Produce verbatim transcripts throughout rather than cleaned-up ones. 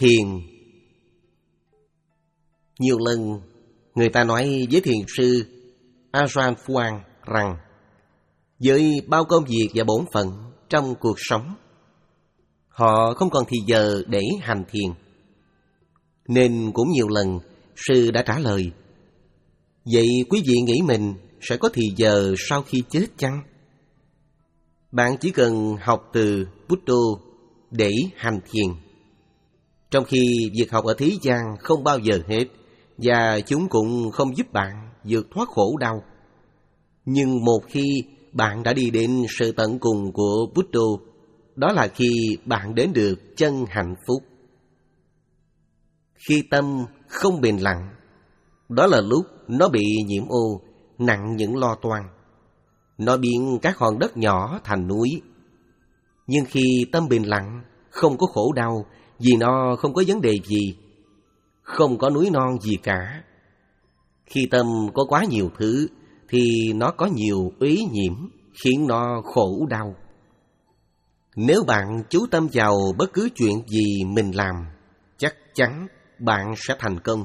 Thiền. Nhiều lần người ta nói với thiền sư Ajahn Fuang rằng với bao công việc và bổn phận trong cuộc sống, họ không còn thì giờ để hành thiền. Nên cũng nhiều lần sư đã trả lời: vậy quý vị nghĩ mình sẽ có thì giờ sau khi chết chăng? Bạn chỉ cần học từ Buddha để hành thiền, trong khi việc học ở thế gian không bao giờ hết, và chúng cũng không giúp bạn vượt thoát khổ đau. Nhưng một khi bạn đã đi đến sự tận cùng của Buddha, đó là khi bạn đến được chân hạnh phúc. Khi tâm không bình lặng, đó là lúc nó bị nhiễm ô, nặng những lo toan. Nó biến các hòn đất nhỏ thành núi. Nhưng khi tâm bình lặng, không có khổ đau, vì nó không có vấn đề gì, không có núi non gì cả. Khi tâm có quá nhiều thứ, thì nó có nhiều uế nhiễm, khiến nó khổ đau. Nếu bạn chú tâm vào bất cứ chuyện gì mình làm, chắc chắn bạn sẽ thành công.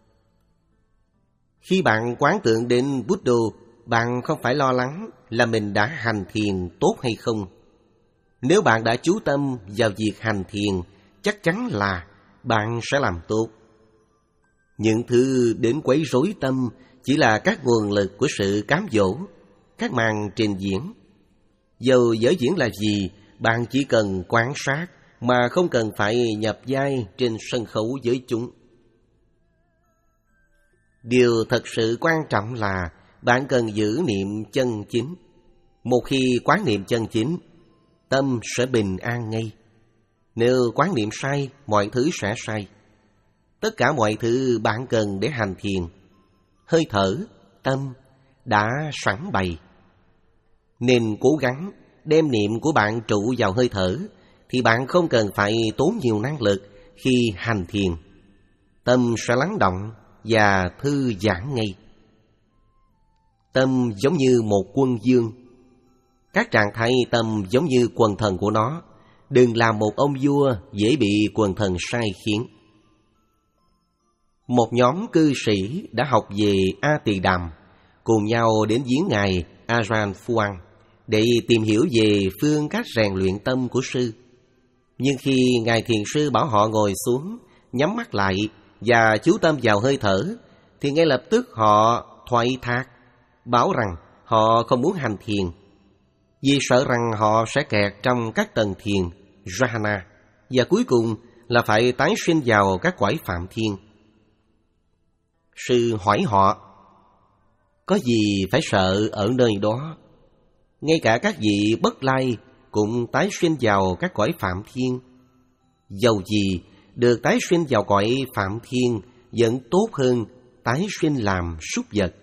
Khi bạn quán tưởng đến Buddha, bạn không phải lo lắng là mình đã hành thiền tốt hay không. Nếu bạn đã chú tâm vào việc hành thiền, chắc chắn là bạn sẽ làm tốt. Những thứ đến quấy rối tâm chỉ là các nguồn lực của sự cám dỗ, các màn trình diễn. Dầu vở diễn là gì, bạn chỉ cần quan sát mà không cần phải nhập vai trên sân khấu với chúng. Điều thật sự quan trọng là bạn cần giữ niệm chân chính. Một khi quán niệm chân chính, tâm sẽ bình an ngay. Nếu quán niệm sai, mọi thứ sẽ sai. Tất cả mọi thứ bạn cần để hành thiền, hơi thở, tâm đã sẵn bày. Nên cố gắng đem niệm của bạn trụ vào hơi thở, thì bạn không cần phải tốn nhiều năng lực khi hành thiền. Tâm sẽ lắng động và thư giãn ngay. Tâm giống như một quân vương. Các trạng thái tâm giống như quần thần của nó. Đừng làm một ông vua dễ bị quần thần sai khiến. Một nhóm cư sĩ đã học về A Tỳ Đàm, cùng nhau đến viếng ngài Ajahn Fuang để tìm hiểu về phương cách rèn luyện tâm của sư. Nhưng khi ngài thiền sư bảo họ ngồi xuống, nhắm mắt lại và chú tâm vào hơi thở, thì ngay lập tức họ thoái thác, bảo rằng họ không muốn hành thiền, vì sợ rằng họ sẽ kẹt trong các tầng thiền jhana, và cuối cùng là phải tái sinh vào các cõi phạm thiên. Sư hỏi họ: có gì phải sợ ở nơi đó? Ngay cả các vị Bất Lai cũng tái sinh vào các cõi phạm thiên. Dầu gì được tái sinh vào cõi phạm thiên vẫn tốt hơn tái sinh làm súc vật.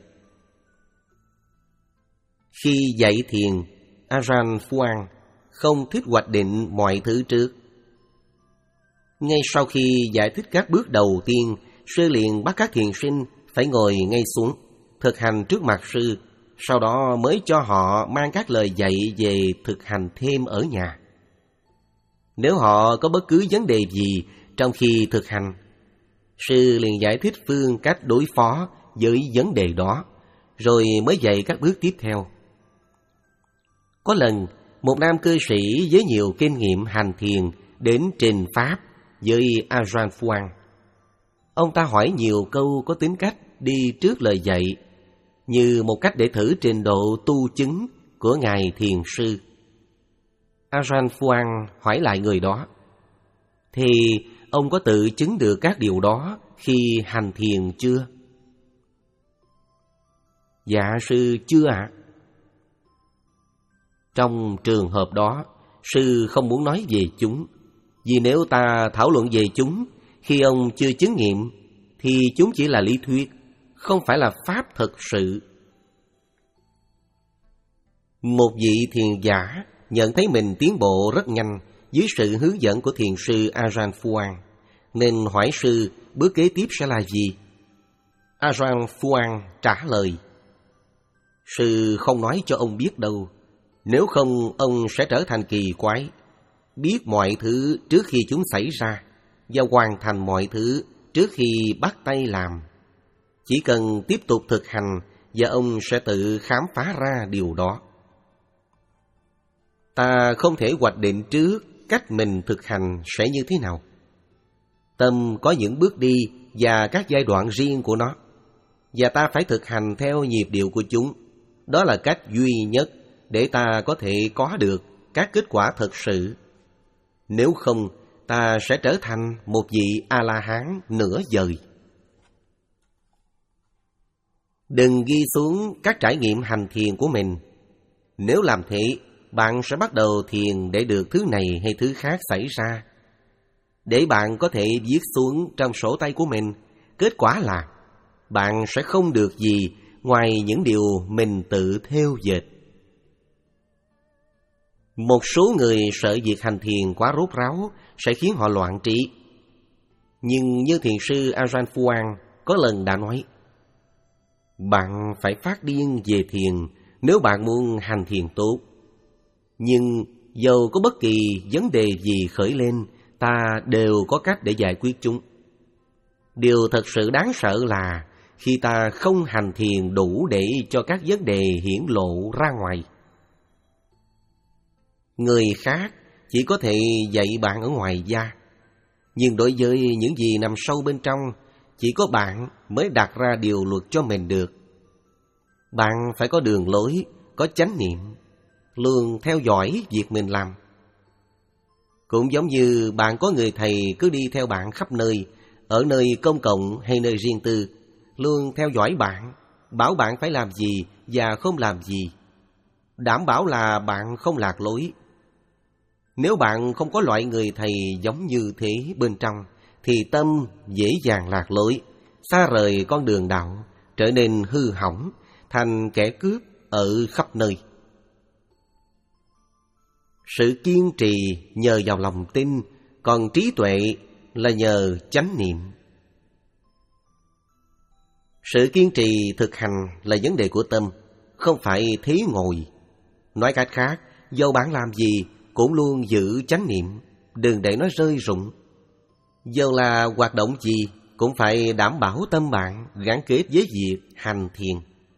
Khi dạy thiền, Ajahn Fuang không thích hoạch định mọi thứ trước. Ngay sau khi giải thích các bước đầu tiên, sư liền bắt các thiền sinh phải ngồi ngay xuống, thực hành trước mặt sư, sau đó mới cho họ mang các lời dạy về thực hành thêm ở nhà. Nếu họ có bất cứ vấn đề gì trong khi thực hành, sư liền giải thích phương cách đối phó với vấn đề đó, rồi mới dạy các bước tiếp theo. Có lần, một nam cư sĩ với nhiều kinh nghiệm hành thiền đến trình pháp với Ajahn Fuang. Ông ta hỏi nhiều câu có tính cách đi trước lời dạy, như một cách để thử trình độ tu chứng của ngài thiền sư. Ajahn Fuang hỏi lại người đó: thì ông có tự chứng được các điều đó khi hành thiền chưa? Dạ sư chưa ạ. À? Trong trường hợp đó, sư không muốn nói về chúng, vì nếu ta thảo luận về chúng khi ông chưa chứng nghiệm, thì chúng chỉ là lý thuyết, không phải là pháp thực sự. Một vị thiền giả nhận thấy mình tiến bộ rất nhanh dưới sự hướng dẫn của thiền sư Ajahn Fuang, nên hỏi sư bước kế tiếp sẽ là gì. Ajahn Fuang trả lời: sư không nói cho ông biết đâu, nếu không ông sẽ trở thành kỳ quái, biết mọi thứ trước khi chúng xảy ra. và hoàn thành mọi thứ trước khi bắt tay làm. Chỉ cần tiếp tục thực hành và ông sẽ tự khám phá ra điều đó. Ta không thể hoạch định trước cách mình thực hành sẽ như thế nào. Tâm có những bước đi và các giai đoạn riêng của nó, và ta phải thực hành theo nhịp điệu của chúng. Đó là cách duy nhất để ta có thể có được các kết quả thực sự. Nếu không, ta sẽ trở thành một vị A-la-hán nửa vời. Đừng ghi xuống các trải nghiệm hành thiền của mình. Nếu làm thế, bạn sẽ bắt đầu thiền để được thứ này hay thứ khác xảy ra. Để bạn có thể viết xuống trong sổ tay của mình, kết quả là bạn sẽ không được gì ngoài những điều mình tự thêu dệt. Một số người sợ việc hành thiền quá rốt ráo sẽ khiến họ loạn trí. Nhưng như thiền sư Ajahn Fuang có lần đã nói, bạn phải phát điên về thiền nếu bạn muốn hành thiền tốt. Nhưng dầu có bất kỳ vấn đề gì khởi lên, ta đều có cách để giải quyết chúng. Điều thật sự đáng sợ là khi ta không hành thiền đủ để cho các vấn đề hiển lộ ra ngoài. Người khác chỉ có thể dạy bạn ở ngoài da, nhưng đối với những gì nằm sâu bên trong, chỉ có bạn mới đặt ra điều luật cho mình được. Bạn phải có đường lối, có chánh niệm, luôn theo dõi việc mình làm. Cũng giống như bạn có người thầy cứ đi theo bạn khắp nơi, ở nơi công cộng hay nơi riêng tư, luôn theo dõi bạn, bảo bạn phải làm gì và không làm gì, đảm bảo là bạn không lạc lối. Nếu bạn không có loại người thầy giống như thế bên trong, thì tâm dễ dàng lạc lối, xa rời con đường đạo, trở nên hư hỏng, thành kẻ cướp ở khắp nơi. Sự kiên trì nhờ vào lòng tin, còn trí tuệ là nhờ chánh niệm. Sự kiên trì thực hành là vấn đề của tâm, không phải thế ngồi. Nói cách khác, dẫu bạn làm gì cũng luôn giữ chánh niệm, đừng để nó rơi rụng. Dẫu là hoạt động gì cũng phải đảm bảo tâm bạn gắn kết với việc hành thiền.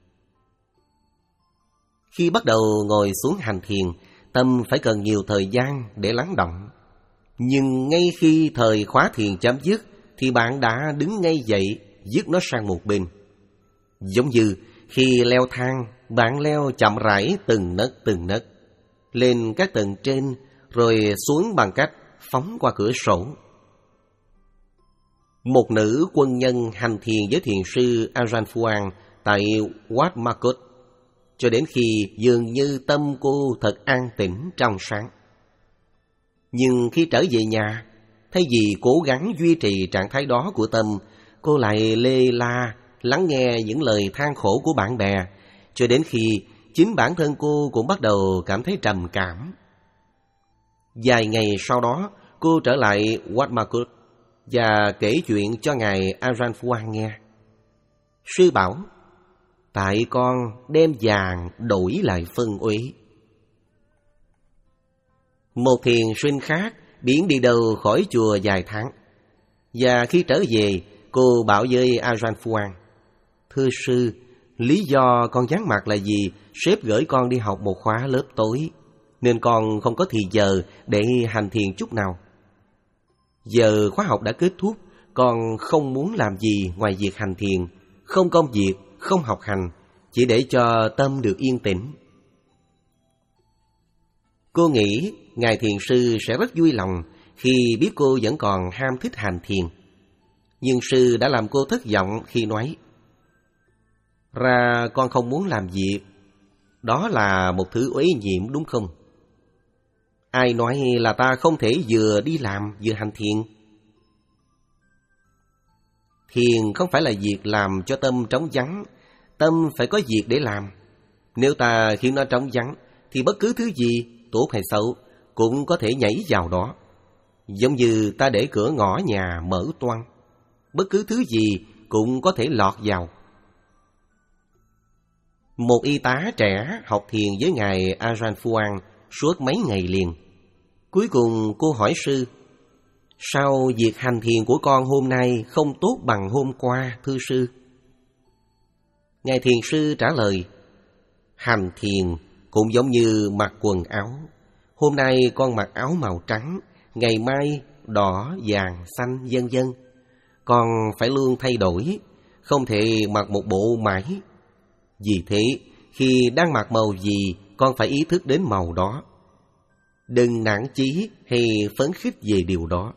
Khi bắt đầu ngồi xuống hành thiền, tâm phải cần nhiều thời gian để lắng động. Nhưng ngay khi thời khóa thiền chấm dứt, thì bạn đã đứng ngay dậy, dứt nó sang một bên. Giống như khi leo thang, bạn leo chậm rãi từng nấc từng nấc, lên các tầng trên, rồi xuống bằng cách phóng qua cửa sổ. Một nữ quân nhân hành thiền với thiền sư Ajahn Fuang tại Wat Makut, cho đến khi dường như tâm cô thật an tĩnh trong sáng. Nhưng khi trở về nhà, thay vì cố gắng duy trì trạng thái đó của tâm, cô lại lê la lắng nghe những lời than khổ của bạn bè, cho đến khi chính bản thân cô cũng bắt đầu cảm thấy trầm cảm. Vài ngày sau đó, cô trở lại Wat Makut và kể chuyện cho ngài Ajahn Fuang nghe. Sư bảo, tại con đem vàng đổi lại phân uế. Một thiền sinh khác biến đi đâu khỏi chùa vài tháng, và khi trở về, cô bảo với Ajahn Fuang, thưa sư, lý do con vắng mặt là vì sếp gửi con đi học một khóa lớp tối, nên con không có thì giờ để hành thiền chút nào. Giờ khóa học đã kết thúc, con không muốn làm gì ngoài việc hành thiền, không công việc, không học hành, chỉ để cho tâm được yên tĩnh. Cô nghĩ ngài thiền sư sẽ rất vui lòng khi biết cô vẫn còn ham thích hành thiền. Nhưng sư đã làm cô thất vọng khi nói, ra con không muốn làm việc, đó là một thứ uế nhiễm đúng không? Ai nói là ta không thể vừa đi làm vừa hành thiền? Thiền không phải là việc làm cho tâm trống vắng, tâm phải có việc để làm. Nếu ta khiến nó trống vắng, thì bất cứ thứ gì, tốt hay xấu, cũng có thể nhảy vào đó. Giống như ta để cửa ngõ nhà mở toang, bất cứ thứ gì cũng có thể lọt vào. Một y tá trẻ học thiền với ngài Ajahn Fuang suốt mấy ngày liền. Cuối cùng cô hỏi sư, sao việc hành thiền của con hôm nay không tốt bằng hôm qua, thưa sư? Ngài thiền sư trả lời, hành thiền cũng giống như mặc quần áo. Hôm nay con mặc áo màu trắng, ngày mai đỏ, vàng, xanh, vân vân. Con phải luôn thay đổi, không thể mặc một bộ mãi. Vì thế, khi đang mặc màu gì, con phải ý thức đến màu đó. Đừng nản chí hay phấn khích về điều đó.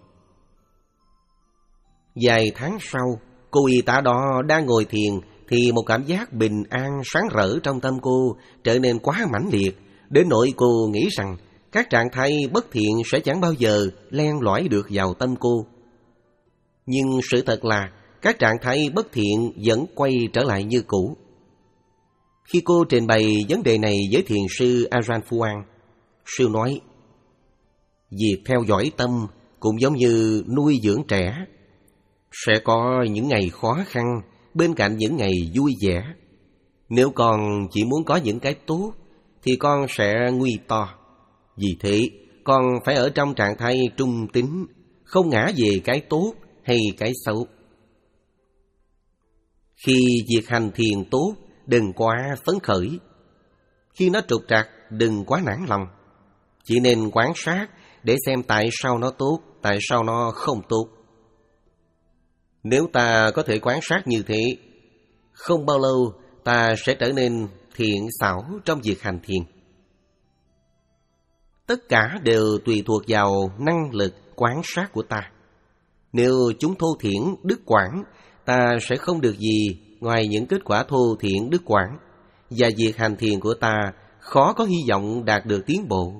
Vài tháng sau, cô y tá đó đang ngồi thiền thì một cảm giác bình an sáng rỡ trong tâm cô trở nên quá mãnh liệt, đến nỗi cô nghĩ rằng các trạng thái bất thiện sẽ chẳng bao giờ len lỏi được vào tâm cô. Nhưng sự thật là các trạng thái bất thiện vẫn quay trở lại như cũ. Khi cô trình bày vấn đề này với thiền sư Ajahn Fuang, sư nói, việc theo dõi tâm cũng giống như nuôi dưỡng trẻ. Sẽ có những ngày khó khăn bên cạnh những ngày vui vẻ. Nếu con chỉ muốn có những cái tốt thì con sẽ nguy to. Vì thế, con phải ở trong trạng thái trung tín, không ngã về cái tốt hay cái xấu. Khi việc hành thiền tốt, đừng quá phấn khởi. Khi nó trục trặc, đừng quá nản lòng. Chỉ nên quan sát để xem tại sao nó tốt, tại sao nó không tốt. Nếu ta có thể quan sát như thế, không bao lâu ta sẽ trở nên thiện xảo trong việc hành thiền. Tất cả đều tùy thuộc vào năng lực quan sát của ta. Nếu chúng thô thiển, đứt quãng, ta sẽ không được gì ngoài những kết quả thô thiển, đứt quãng. Và việc hành thiền của ta khó có hy vọng đạt được tiến bộ.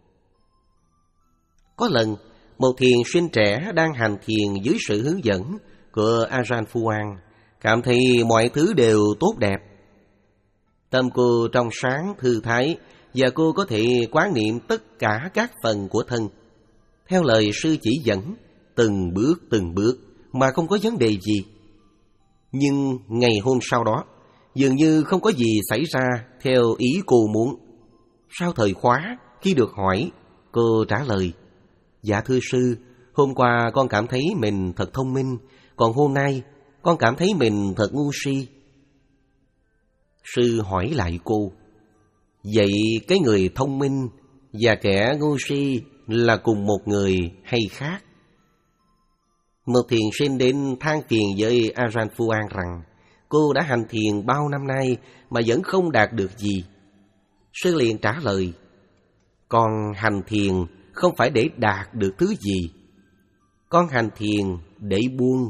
Có lần, một thiền sinh trẻ đang hành thiền dưới sự hướng dẫn của Ajahn Fuang, cảm thấy mọi thứ đều tốt đẹp. Tâm cô trong sáng, thư thái, và cô có thể quán niệm tất cả các phần của thân, theo lời sư chỉ dẫn, từng bước từng bước, mà không có vấn đề gì. Nhưng ngày hôm sau đó, dường như không có gì xảy ra theo ý cô muốn. Sau thời khóa, khi được hỏi, cô trả lời, dạ thưa sư, hôm qua con cảm thấy mình thật thông minh, còn hôm nay con cảm thấy mình thật ngu si. Sư hỏi lại cô, vậy cái người thông minh và kẻ ngu si là cùng một người hay khác? Một thiền sinh đến than phiền với Ajahn Fuang rằng cô đã hành thiền bao năm nay mà vẫn không đạt được gì. Sư liền trả lời, con hành thiền không phải để đạt được thứ gì, con hành thiền để buông.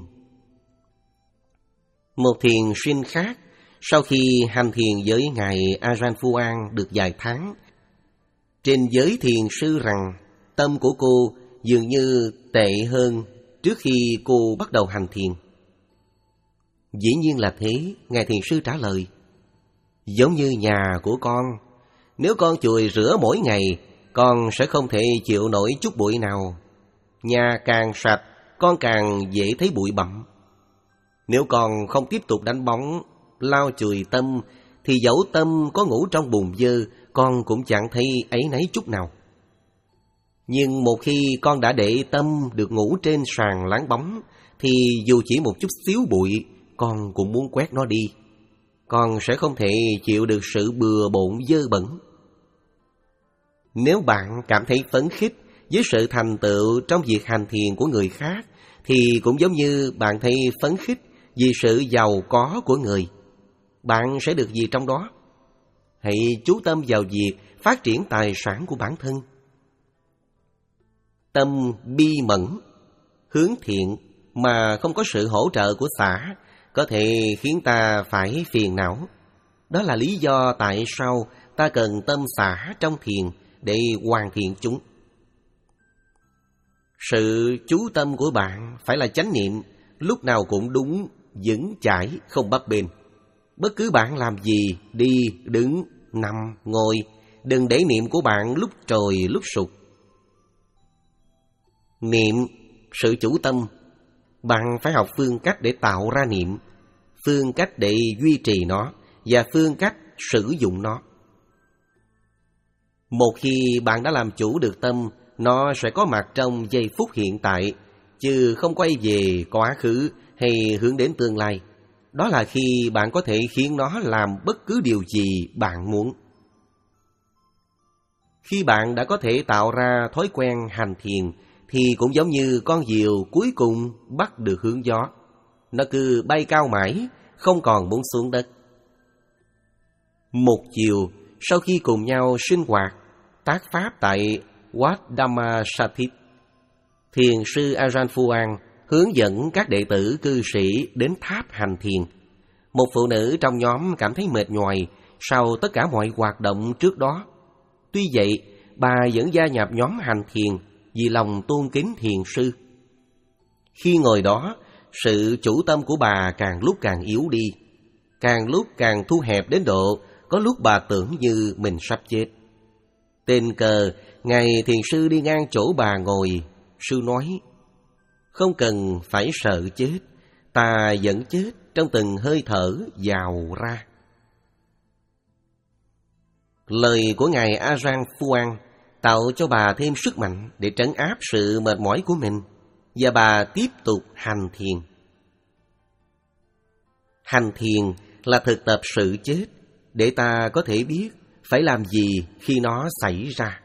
Một thiền sinh khác, sau khi hành thiền với ngài Ajahn Fuang được vài tháng, trình với thiền sư rằng tâm của cô dường như tệ hơn trước khi cô bắt đầu hành thiền. Dĩ nhiên là thế, ngài thiền sư trả lời, giống như nhà của con, nếu con chùi rửa mỗi ngày, con sẽ không thể chịu nổi chút bụi nào. Nhà càng sạch, con càng dễ thấy bụi bặm. Nếu con không tiếp tục đánh bóng, lau chùi tâm, thì dẫu tâm có ngủ trong bùn dơ, con cũng chẳng thấy áy náy chút nào. Nhưng một khi con đã để tâm được ngủ trên sàn láng bóng, thì dù chỉ một chút xíu bụi, con cũng muốn quét nó đi. Con sẽ không thể chịu được sự bừa bộn dơ bẩn. Nếu bạn cảm thấy phấn khích với sự thành tựu trong việc hành thiền của người khác, thì cũng giống như bạn thấy phấn khích vì sự giàu có của người. Bạn sẽ được gì trong đó? Hãy chú tâm vào việc phát triển tài sản của bản thân. Tâm bi mẫn, hướng thiện mà không có sự hỗ trợ của xã có thể khiến ta phải phiền não. Đó là lý do tại sao ta cần tâm xã trong thiền để hoàn thiện chúng. Sự chú tâm của bạn phải là chánh niệm, lúc nào cũng đúng, vững chãi, không bấp bênh. Bất cứ bạn làm gì, đi, đứng, nằm, ngồi, đừng để niệm của bạn lúc trồi lúc sụt. Niệm, sự chủ tâm, bạn phải học phương cách để tạo ra niệm, phương cách để duy trì nó và phương cách sử dụng nó. Một khi bạn đã làm chủ được tâm, nó sẽ có mặt trong giây phút hiện tại, chứ không quay về quá khứ hay hướng đến tương lai. Đó là khi bạn có thể khiến nó làm bất cứ điều gì bạn muốn. Khi bạn đã có thể tạo ra thói quen hành thiền, thì cũng giống như con diều cuối cùng bắt được hướng gió. Nó cứ bay cao mãi, không còn muốn xuống đất. Một chiều, sau khi cùng nhau sinh hoạt, tác pháp tại Wat Dhamma Sathit, thiền sư Ajahn Fuang hướng dẫn các đệ tử cư sĩ đến tháp hành thiền. Một phụ nữ trong nhóm cảm thấy mệt nhoài sau tất cả mọi hoạt động trước đó. Tuy vậy, bà vẫn gia nhập nhóm hành thiền vì lòng tôn kính thiền sư. Khi ngồi đó, sự chủ tâm của bà càng lúc càng yếu đi, càng lúc càng thu hẹp đến độ có lúc bà tưởng như mình sắp chết. Tình cờ, ngày thiền sư đi ngang chỗ bà ngồi, sư nói: "Không cần phải sợ chết, ta vẫn chết trong từng hơi thở vào ra." Lời của Ngài Ajahn Fuang tạo cho bà thêm sức mạnh để trấn áp sự mệt mỏi của mình, và bà tiếp tục hành thiền. Hành thiền là thực tập sự chết để ta có thể biết phải làm gì khi nó xảy ra.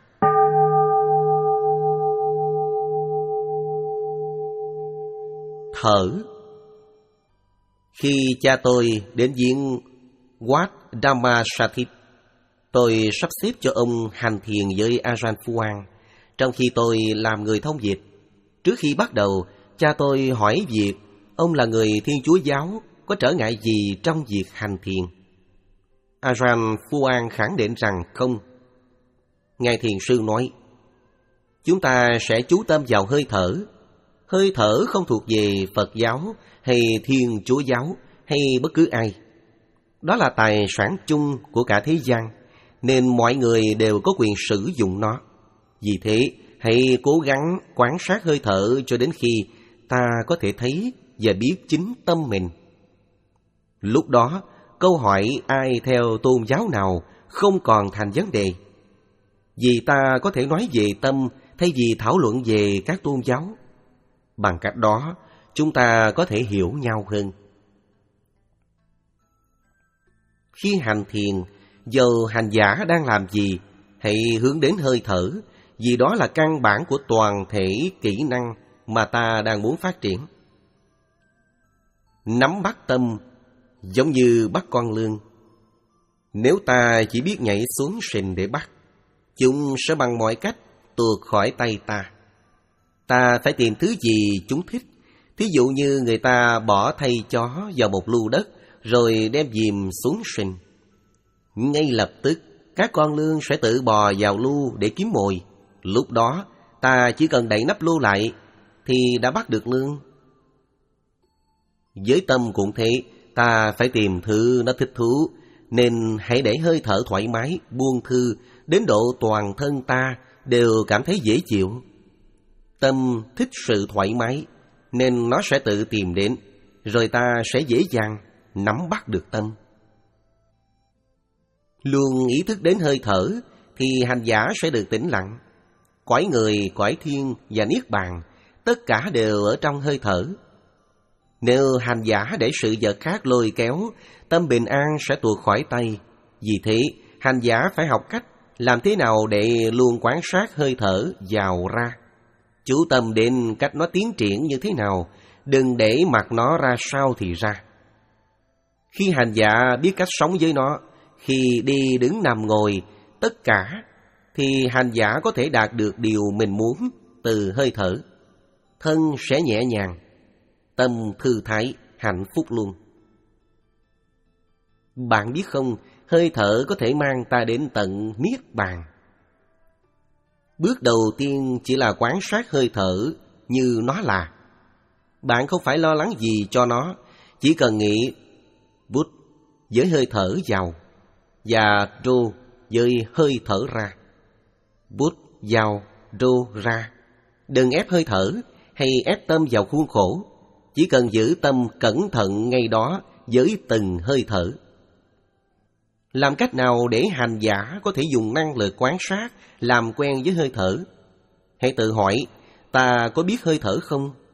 Thở. Khi cha tôi đến viếng Wat Dhamma Sathit, tôi sắp xếp cho ông hành thiền với Ajahn Fuang, trong khi tôi làm người thông dịch. Trước khi bắt đầu, cha tôi hỏi việc ông là người Thiên Chúa giáo có trở ngại gì trong việc hành thiền. Ajahn Fuang khẳng định rằng không. Ngài thiền sư nói: "Chúng ta sẽ chú tâm vào hơi thở. Hơi thở không thuộc về Phật giáo hay Thiên Chúa giáo hay bất cứ ai. Đó là tài sản chung của cả thế gian, nên mọi người đều có quyền sử dụng nó. Vì thế, hãy cố gắng quan sát hơi thở cho đến khi ta có thể thấy và biết chính tâm mình. Lúc đó, câu hỏi ai theo tôn giáo nào không còn thành vấn đề, vì ta có thể nói về tâm thay vì thảo luận về các tôn giáo. Bằng cách đó, chúng ta có thể hiểu nhau hơn." Khi hành thiền, dầu hành giả đang làm gì, hãy hướng đến hơi thở, vì đó là căn bản của toàn thể kỹ năng mà ta đang muốn phát triển. Nắm bắt tâm giống như bắt con lươn. Nếu ta chỉ biết nhảy xuống sình để bắt, chúng sẽ bằng mọi cách tuột khỏi tay ta. Ta phải tìm thứ gì chúng thích. Thí dụ như người ta bỏ thây chó vào một lu đất rồi đem dìm xuống sình. Ngay lập tức, các con lươn sẽ tự bò vào lu để kiếm mồi. Lúc đó, ta chỉ cần đậy nắp lu lại thì đã bắt được lươn. Với tâm cũng thế, ta phải tìm thứ nó thích thú, nên hãy để hơi thở thoải mái, buông thư, đến độ toàn thân ta đều cảm thấy dễ chịu. Tâm thích sự thoải mái, nên nó sẽ tự tìm đến, rồi ta sẽ dễ dàng nắm bắt được tâm. Luôn ý thức đến hơi thở, thì hành giả sẽ được tĩnh lặng. Cõi người, cõi thiên và niết bàn, tất cả đều ở trong hơi thở. Nếu hành giả để sự vật khác lôi kéo, tâm bình an sẽ tuột khỏi tay. Vì thế, hành giả phải học cách làm thế nào để luôn quan sát hơi thở vào ra. Chú tâm đến cách nó tiến triển như thế nào, đừng để mặc nó ra sao thì ra. Khi hành giả biết cách sống với nó, khi đi đứng nằm ngồi, tất cả, thì hành giả có thể đạt được điều mình muốn từ hơi thở. Thân sẽ nhẹ nhàng, tâm thư thái, hạnh phúc luôn. Bạn biết không, hơi thở có thể mang ta đến tận niết bàn. Bước đầu tiên chỉ là quan sát hơi thở như nó là. Bạn không phải lo lắng gì cho nó, chỉ cần nghĩ bút với hơi thở vào và rô với hơi thở ra. Bút vào, rô ra. Đừng ép hơi thở hay ép tâm vào khuôn khổ. Chỉ cần giữ tâm cẩn thận ngay đó với từng hơi thở. Làm cách nào để hành giả có thể dùng năng lực quan sát làm quen với hơi thở? Hãy tự hỏi, ta có biết hơi thở không?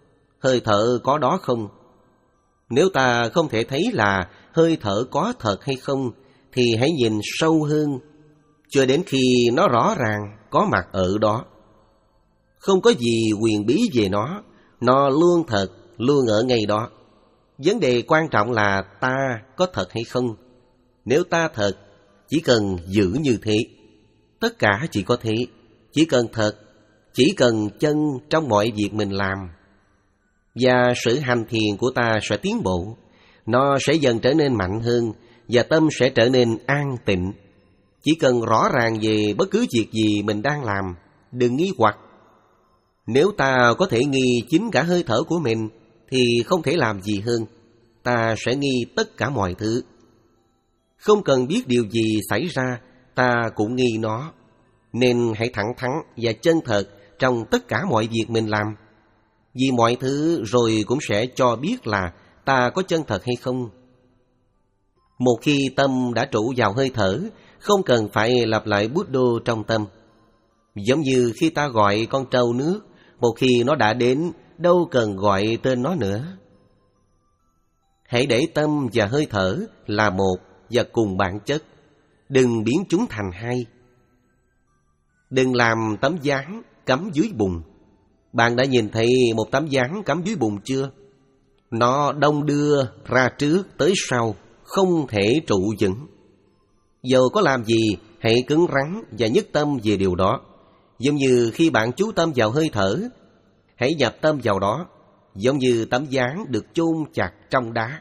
hơi thở có đó không? Nếu ta không thể thấy là hơi thở có thật hay không, thì hãy nhìn sâu hơn, cho đến khi nó rõ ràng có mặt ở đó. Không có gì huyền bí về nó, nó luôn thật, luôn ở ngay đó. Vấn đề quan trọng là ta có thật hay không. Nếu ta thật, chỉ cần giữ như thế. Tất cả chỉ có thế, chỉ cần thật, chỉ cần chân trong mọi việc mình làm. Và sự hành thiền của ta sẽ tiến bộ, nó sẽ dần trở nên mạnh hơn, và tâm sẽ trở nên an tịnh. Chỉ cần rõ ràng về bất cứ việc gì mình đang làm, đừng nghi hoặc. Nếu ta có thể nghi chính cả hơi thở của mình, thì không thể làm gì hơn. Ta sẽ nghi tất cả mọi thứ. Không cần biết điều gì xảy ra, ta cũng nghi nó. Nên hãy thẳng thắn và chân thật trong tất cả mọi việc mình làm. Vì mọi thứ rồi cũng sẽ cho biết là ta có chân thật hay không. Một khi tâm đã trụ vào hơi thở, không cần phải lặp lại bút đô trong tâm. Giống như khi ta gọi con trâu nước, một khi nó đã đến, đâu cần gọi tên nó nữa. Hãy để tâm và hơi thở là một và cùng bản chất, đừng biến chúng thành hai. Đừng làm tấm dáng cắm dưới bùn. Bạn đã nhìn thấy một tấm dáng cắm dưới bùn chưa? Nó đong đưa ra trước tới sau, không thể trụ vững. Dầu có làm gì, hãy cứng rắn và nhất tâm về điều đó. Giống như khi bạn chú tâm vào hơi thở, hãy nhập tâm vào đó, giống như tấm dáng được chôn chặt trong đá.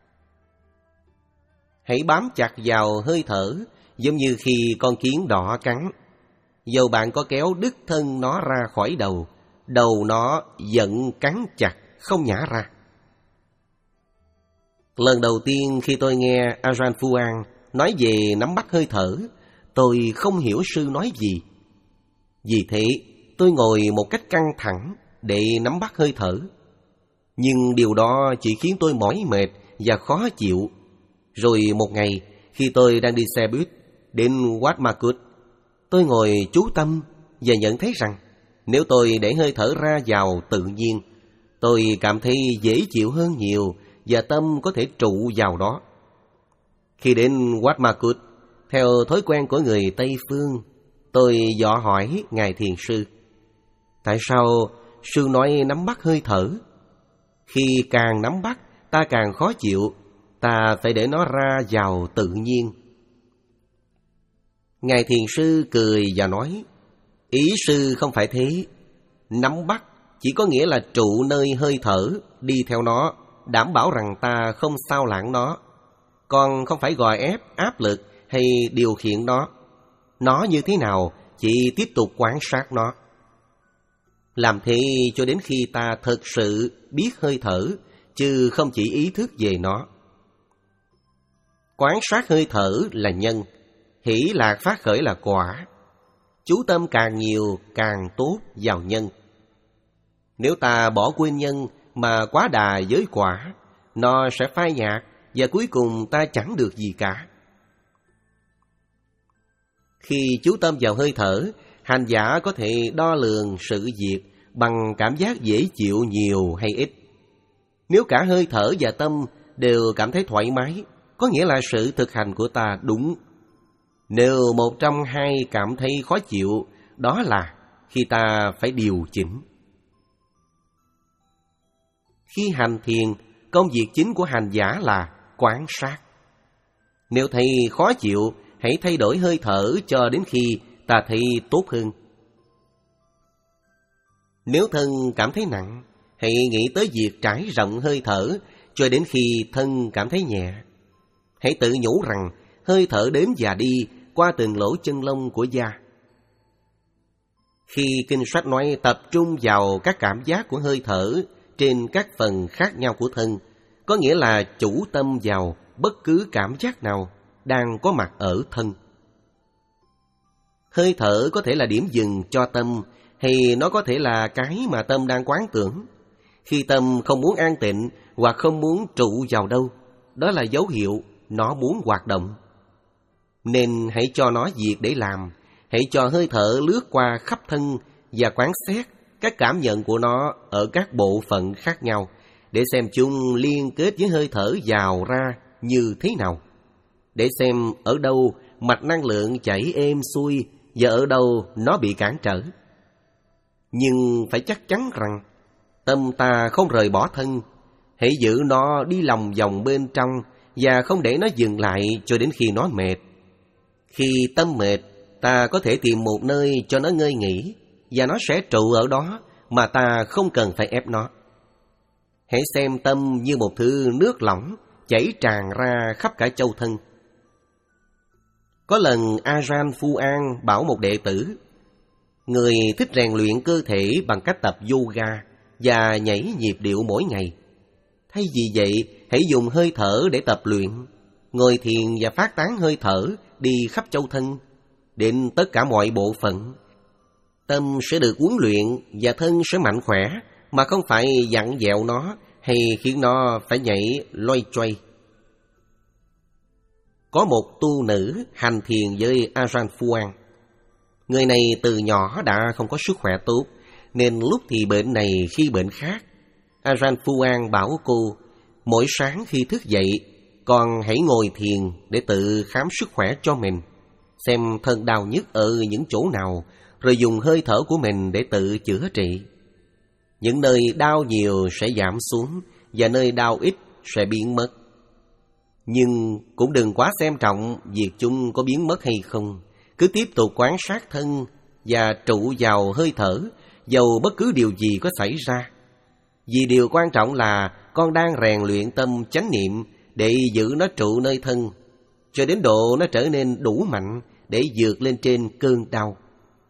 Hãy bám chặt vào hơi thở, giống như khi con kiến đỏ cắn. Dầu bạn có kéo đứt thân nó ra khỏi đầu, đầu nó vẫn cắn chặt, không nhả ra. Lần đầu tiên khi tôi nghe Ajahn Fuang nói về nắm bắt hơi thở, tôi không hiểu sư nói gì. Vì thế, tôi ngồi một cách căng thẳng để nắm bắt hơi thở. Nhưng điều đó chỉ khiến tôi mỏi mệt và khó chịu. Rồi một ngày, khi tôi đang đi xe buýt đến Wat Makut, tôi ngồi chú tâm và nhận thấy rằng nếu tôi để hơi thở ra vào tự nhiên, tôi cảm thấy dễ chịu hơn nhiều và tâm có thể trụ vào đó. Khi đến Wat Makut, theo thói quen của người Tây Phương, tôi dò hỏi Ngài Thiền Sư, tại sao sư nói nắm bắt hơi thở? Khi càng nắm bắt, ta càng khó chịu, ta phải để nó ra vào tự nhiên. Ngài Thiền Sư cười và nói, ý sư không phải thế. Nắm bắt chỉ có nghĩa là trụ nơi hơi thở, đi theo nó, đảm bảo rằng ta không sao lãng nó. Còn không phải gò ép, áp lực hay điều khiển nó. Nó như thế nào, chỉ tiếp tục quan sát nó. Làm thế cho đến khi ta thực sự biết hơi thở, chứ không chỉ ý thức về nó. Quan sát hơi thở là nhân, hỷ lạc phát khởi là quả. Chú tâm càng nhiều càng tốt vào nhân. Nếu ta bỏ quên nhân mà quá đà với quả, nó sẽ phai nhạt và cuối cùng ta chẳng được gì cả. Khi chú tâm vào hơi thở, hành giả có thể đo lường sự việc bằng cảm giác dễ chịu nhiều hay ít. Nếu cả hơi thở và tâm đều cảm thấy thoải mái, có nghĩa là sự thực hành của ta đúng. Nếu một trong hai cảm thấy khó chịu, đó là khi ta phải điều chỉnh. Khi hành thiền, công việc chính của hành giả là quan sát. Nếu thấy khó chịu, hãy thay đổi hơi thở cho đến khi ta thấy tốt hơn. Nếu thân cảm thấy nặng, hãy nghĩ tới việc trải rộng hơi thở cho đến khi thân cảm thấy nhẹ. Hãy tự nhủ rằng hơi thở đến và đi qua từng lỗ chân lông của da. Khi kinh sách nói tập trung vào các cảm giác của hơi thở trên các phần khác nhau của thân, có nghĩa là chủ tâm vào bất cứ cảm giác nào đang có mặt ở thân. Hơi thở có thể là điểm dừng cho tâm, hay nó có thể là cái mà tâm đang quán tưởng. Khi tâm không muốn an tịnh hoặc không muốn trụ vào đâu, đó là dấu hiệu nó muốn hoạt động. Nên hãy cho nó việc để làm, hãy cho hơi thở lướt qua khắp thân và quán xét các cảm nhận của nó ở các bộ phận khác nhau, để xem chúng liên kết với hơi thở vào ra như thế nào, để xem ở đâu mạch năng lượng chảy êm xuôi và ở đâu nó bị cản trở. Nhưng phải chắc chắn rằng tâm ta không rời bỏ thân, hãy giữ nó đi lòng vòng bên trong và không để nó dừng lại cho đến khi nó mệt. Khi tâm mệt, ta có thể tìm một nơi cho nó ngơi nghỉ, và nó sẽ trụ ở đó mà ta không cần phải ép nó. Hãy xem tâm như một thứ nước lỏng chảy tràn ra khắp cả châu thân. Có lần Ajahn Fuang bảo một đệ tử, người thích rèn luyện cơ thể bằng cách tập yoga và nhảy nhịp điệu mỗi ngày. Thay vì vậy, hãy dùng hơi thở để tập luyện, ngồi thiền và phát tán hơi thở đi khắp châu thân, đến tất cả mọi bộ phận. Tâm sẽ được huấn luyện và thân sẽ mạnh khỏe, mà không phải dặn dẹo nó hay khiến nó phải nhảy loay choay. Có một tu nữ hành thiền với Ajahn Fuang. Người này từ nhỏ đã không có sức khỏe tốt, nên lúc thì bệnh này khi bệnh khác. Ajahn Fuang bảo cô, mỗi sáng khi thức dậy, con hãy ngồi thiền để tự khám sức khỏe cho mình, xem thân đau nhức ở những chỗ nào, rồi dùng hơi thở của mình để tự chữa trị. Những nơi đau nhiều sẽ giảm xuống, và nơi đau ít sẽ biến mất. Nhưng cũng đừng quá xem trọng việc chúng có biến mất hay không. Cứ tiếp tục quan sát thân và trụ vào hơi thở, dầu bất cứ điều gì có xảy ra. Vì điều quan trọng là con đang rèn luyện tâm chánh niệm để giữ nó trụ nơi thân, cho đến độ nó trở nên đủ mạnh để vượt lên trên cơn đau.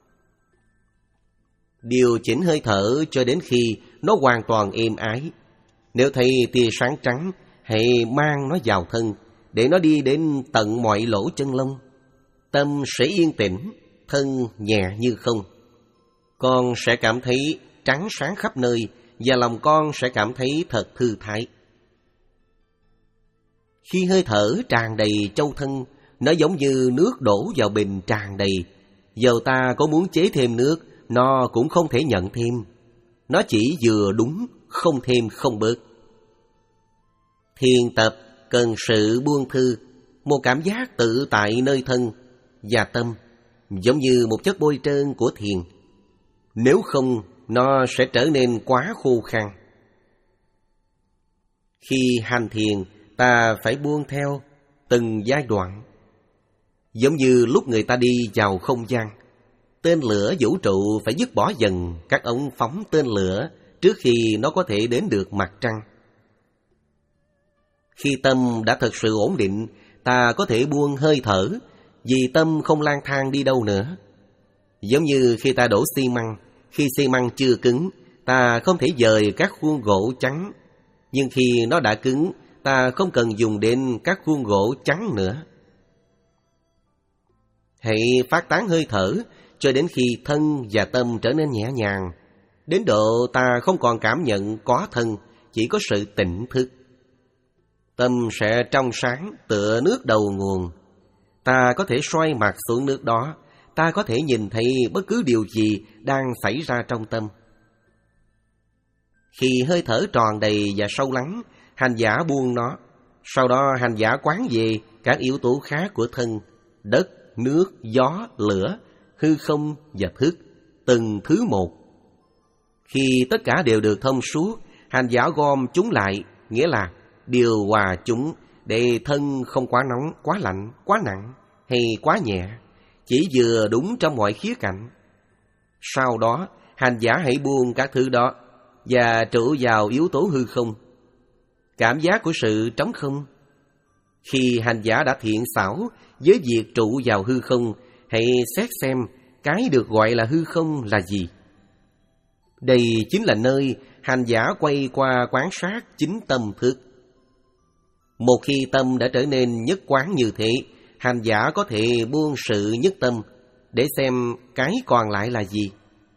Điều chỉnh hơi thở cho đến khi nó hoàn toàn êm ái. Nếu thấy tia sáng trắng, hãy mang nó vào thân, để nó đi đến tận mọi lỗ chân lông. Tâm sẽ yên tĩnh, thân nhẹ như không. Con sẽ cảm thấy trắng sáng khắp nơi, và lòng con sẽ cảm thấy thật thư thái. Khi hơi thở tràn đầy châu thân, nó giống như nước đổ vào bình tràn đầy. Dầu ta có muốn chế thêm nước, nó cũng không thể nhận thêm. Nó chỉ vừa đúng, không thêm không bớt. Thiền tập cần sự buông thư, một cảm giác tự tại nơi thân và tâm, giống như một chất bôi trơn của thiền. Nếu không, nó sẽ trở nên quá khô khan. Khi hành thiền, ta phải buông theo từng giai đoạn. Giống như lúc người ta đi vào không gian, tên lửa vũ trụ phải dứt bỏ dần các ống phóng tên lửa trước khi nó có thể đến được mặt trăng. Khi tâm đã thật sự ổn định, ta có thể buông hơi thở, vì tâm không lang thang đi đâu nữa. Giống như khi ta đổ xi măng, khi xi măng chưa cứng, ta không thể dời các khuôn gỗ trắng. Nhưng khi nó đã cứng, ta không cần dùng đến các khuôn gỗ trắng nữa. Hãy phát tán hơi thở cho đến khi thân và tâm trở nên nhẹ nhàng, đến độ ta không còn cảm nhận có thân, chỉ có sự tỉnh thức. Tâm sẽ trong sáng tựa nước đầu nguồn. Ta có thể xoay mặt xuống nước đó, ta có thể nhìn thấy bất cứ điều gì đang xảy ra trong tâm. Khi hơi thở tròn đầy và sâu lắng, hành giả buông nó. Sau đó hành giả quán về các yếu tố khác của thân, đất, nước, gió, lửa, hư không và thức, từng thứ một. Khi tất cả đều được thông suốt, hành giả gom chúng lại, nghĩa là điều hòa chúng để thân không quá nóng, quá lạnh, quá nặng hay quá nhẹ, chỉ vừa đúng trong mọi khía cạnh. Sau đó, hành giả hãy buông các thứ đó và trụ vào yếu tố hư không, cảm giác của sự trống không. Khi hành giả đã thiện xảo với việc trụ vào hư không, hãy xét xem cái được gọi là hư không là gì. Đây chính là nơi hành giả quay qua quán sát chính tâm thức. Một khi tâm đã trở nên nhất quán như thế, hành giả có thể buông sự nhất tâm để xem cái còn lại là gì.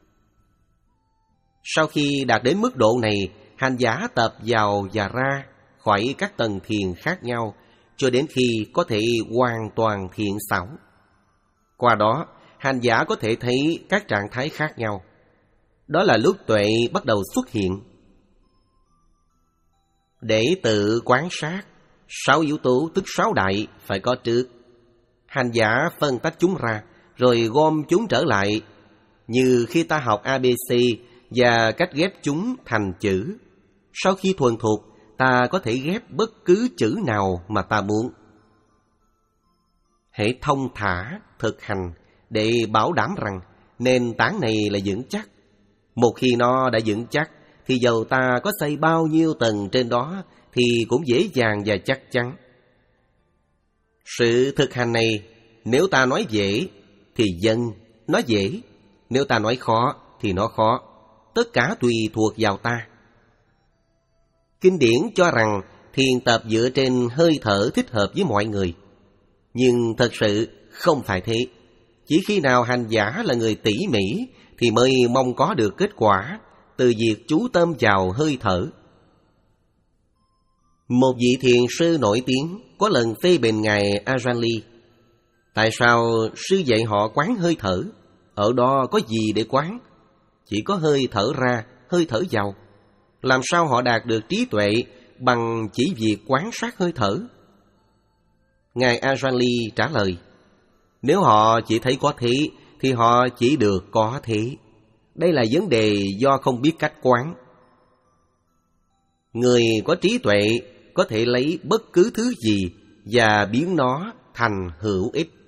Sau khi đạt đến mức độ này, hành giả tập vào và ra khỏi các tầng thiền khác nhau cho đến khi có thể hoàn toàn thiện xảo. Qua đó, hành giả có thể thấy các trạng thái khác nhau. Đó là lúc tuệ bắt đầu xuất hiện. Để tự quan sát, sáu yếu tố tức sáu đại phải có trước. Hành giả phân tách chúng ra, rồi gom chúng trở lại. Như khi ta học a bê xê và cách ghép chúng thành chữ. Sau khi thuần thục, ta có thể ghép bất cứ chữ nào mà ta muốn. Hãy thông thả, thực hành để bảo đảm rằng nền tảng này là vững chắc. Một khi nó đã vững chắc, thì dầu ta có xây bao nhiêu tầng trên đó thì cũng dễ dàng và chắc chắn. Sự thực hành này, nếu ta nói dễ thì dân nó dễ, nếu ta nói khó thì nó khó. Tất cả tùy thuộc vào ta. Kinh điển cho rằng thiền tập dựa trên hơi thở thích hợp với mọi người. Nhưng thật sự không phải thế. Chỉ khi nào hành giả là người tỉ mỉ thì mới mong có được kết quả từ việc chú tâm vào hơi thở. Một vị thiền sư nổi tiếng có lần phê bình ngài Ajahn Lee. Tại sao sư dạy họ quán hơi thở? Ở đó có gì để quán? Chỉ có hơi thở ra, hơi thở vào. Làm sao họ đạt được trí tuệ bằng chỉ việc quan sát hơi thở? Ngài Ajahn Lee trả lời, nếu họ chỉ thấy có thế thì họ chỉ được có thế. Đây là vấn đề do không biết cách quán. Người có trí tuệ có thể lấy bất cứ thứ gì và biến nó thành hữu ích.